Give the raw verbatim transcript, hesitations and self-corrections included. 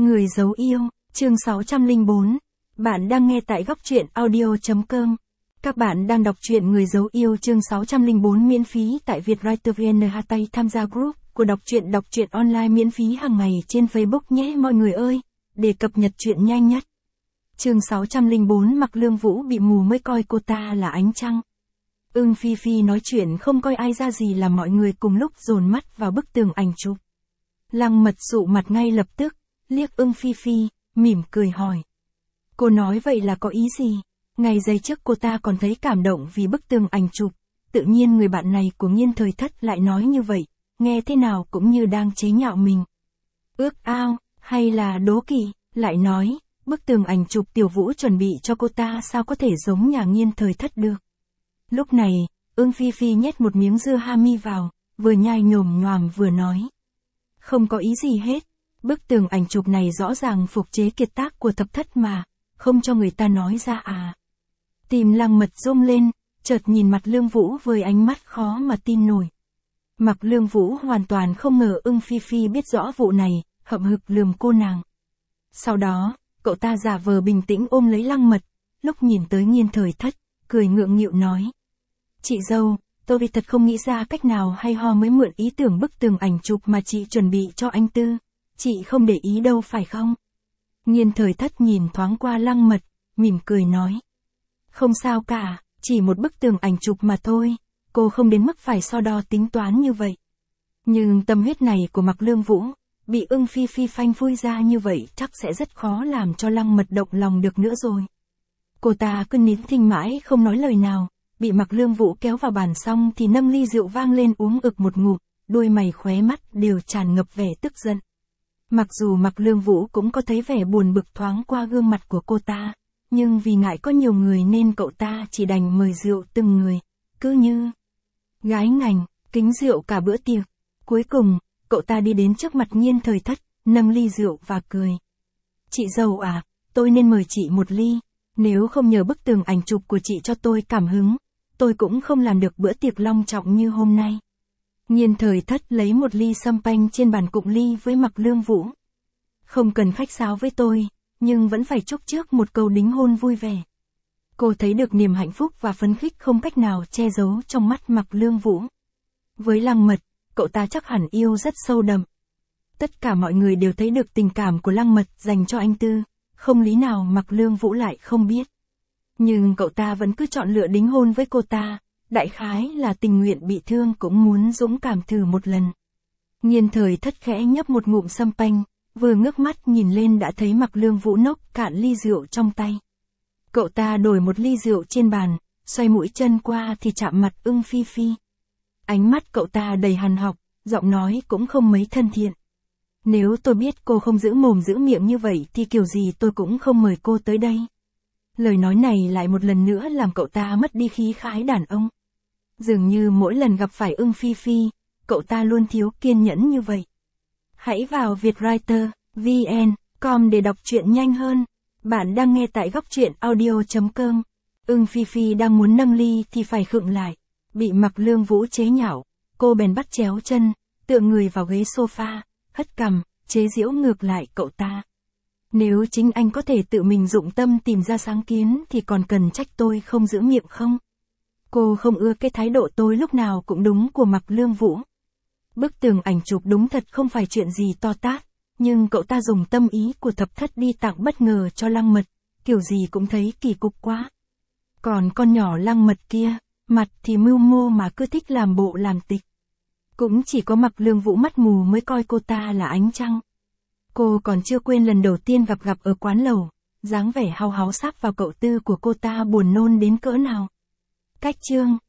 Người giấu yêu, chương sáu trăm lẻ bốn. Bạn đang nghe tại góc truyện audio chấm com. Các bạn đang đọc truyện Người giấu yêu chương sáu trăm lẻ bốn miễn phí tại Vietwriter vê en. Hatay tham gia group của đọc truyện đọc truyện online miễn phí hàng ngày trên Facebook nhé mọi người ơi, để cập nhật truyện nhanh nhất. Chương sáu trăm lẻ bốn Mặc Lương Vũ bị mù mới coi cô ta là ánh trăng. Ưng Phi Phi nói chuyện không coi ai ra gì là mọi người cùng lúc dồn mắt vào bức tường ảnh chụp. Lăng Mật sụ mặt ngay lập tức, liếc Ưng Phi Phi, mỉm cười hỏi. Cô nói vậy là có ý gì? Ngày giây trước cô ta còn thấy cảm động vì bức tường ảnh chụp, tự nhiên người bạn này của Nghiên Thời Thất lại nói như vậy, nghe thế nào cũng như đang chế nhạo mình. Ước ao, hay là đố kỵ, lại nói, bức tường ảnh chụp Tiểu Vũ chuẩn bị cho cô ta sao có thể giống nhà Nghiên Thời Thất được. Lúc này, Ưng Phi Phi nhét một miếng dưa hami vào, vừa nhai nhồm nhoàm vừa nói. Không có ý gì hết, bức tường ảnh chụp này rõ ràng phục chế kiệt tác của Thập Thất mà, không cho người ta nói ra à. Tim Lăng Mật rung lên, chợt nhìn mặt Lương Vũ với ánh mắt khó mà tin nổi. Mặc Lương Vũ hoàn toàn không ngờ Ưng Phi Phi biết rõ vụ này, hậm hực lườm cô nàng. Sau đó, cậu ta giả vờ bình tĩnh ôm lấy Lăng Mật, lúc nhìn tới Nghiên Thời Thất, cười ngượng nghịu nói. Chị dâu, tôi vì thật không nghĩ ra cách nào hay ho mới mượn ý tưởng bức tường ảnh chụp mà chị chuẩn bị cho anh Tư. Chị không để ý đâu phải không? Nghiên Thời Thất nhìn thoáng qua Lăng Mật, mỉm cười nói. Không sao cả, chỉ một bức tường ảnh chụp mà thôi, cô không đến mức phải so đo tính toán như vậy. Nhưng tâm huyết này của Mặc Lương Vũ, bị Ưng Phi Phi phanh phui ra như vậy chắc sẽ rất khó làm cho Lăng Mật động lòng được nữa rồi. Cô ta cứ nín thinh mãi không nói lời nào, bị Mặc Lương Vũ kéo vào bàn xong thì nâng ly rượu vang lên uống ực một ngụm, đôi mày khóe mắt đều tràn ngập vẻ tức giận. Mặc dù Mặc Lương Vũ cũng có thấy vẻ buồn bực thoáng qua gương mặt của cô ta, nhưng vì ngại có nhiều người nên cậu ta chỉ đành mời rượu từng người, cứ như gái ngành, kính rượu cả bữa tiệc. Cuối cùng, cậu ta đi đến trước mặt Nghiên Thời Thất, nâng ly rượu và cười. Chị dâu à, tôi nên mời chị một ly, nếu không nhờ bức tường ảnh chụp của chị cho tôi cảm hứng, tôi cũng không làm được bữa tiệc long trọng như hôm nay. Nghiên Thời Thất lấy một ly sâm panh trên bàn cụng ly với Mặc Lương Vũ. Không cần khách sáo với tôi, nhưng vẫn phải chúc trước một câu đính hôn vui vẻ. Cô thấy được niềm hạnh phúc và phấn khích không cách nào che giấu trong mắt Mặc Lương Vũ. Với Lăng Mật, cậu ta chắc hẳn yêu rất sâu đậm. Tất cả mọi người đều thấy được tình cảm của Lăng Mật dành cho anh Tư, không lý nào Mặc Lương Vũ lại không biết. Nhưng cậu ta vẫn cứ chọn lựa đính hôn với cô ta, đại khái là tình nguyện bị thương cũng muốn dũng cảm thử một lần. Nghiên Thời Thất khẽ nhấp một ngụm sâm panh, vừa ngước mắt nhìn lên đã thấy Mặc Lương Vũ nốc cạn ly rượu trong tay. Cậu ta đổi một ly rượu trên bàn, xoay mũi chân qua thì chạm mặt Ưng Phi Phi. Ánh mắt cậu ta đầy hằn học, giọng nói cũng không mấy thân thiện. Nếu tôi biết cô không giữ mồm giữ miệng như vậy thì kiểu gì tôi cũng không mời cô tới đây. Lời nói này lại một lần nữa làm cậu ta mất đi khí khái đàn ông. Dường như mỗi lần gặp phải Ưng Phi Phi, cậu ta luôn thiếu kiên nhẫn như vậy. Hãy vào Vietwriter vê en chấm com để đọc truyện nhanh hơn. Bạn đang nghe tại góc truyện audio chấm com. Ưng Phi Phi đang muốn nâng ly thì phải khựng lại. Bị Mặc Lương Vũ chế nhạo, cô bèn bắt chéo chân, tựa người vào ghế sofa, hất cằm, chế giễu ngược lại cậu ta. Nếu chính anh có thể tự mình dụng tâm tìm ra sáng kiến thì còn cần trách tôi không giữ miệng không? Cô không ưa cái thái độ tôi lúc nào cũng đúng của Mặc Lương Vũ. Bức tường ảnh chụp đúng thật không phải chuyện gì to tát, nhưng cậu ta dùng tâm ý của Thập Thất đi tặng bất ngờ cho Lăng Mật, kiểu gì cũng thấy kỳ cục quá. Còn con nhỏ Lăng Mật kia, mặt thì mưu mô mà cứ thích làm bộ làm tịch. Cũng chỉ có Mặc Lương Vũ mắt mù mới coi cô ta là ánh trăng. Cô còn chưa quên lần đầu tiên gặp gặp ở quán lẩu, dáng vẻ hao háo sáp vào cậu Tư của cô ta buồn nôn đến cỡ nào. Cách chương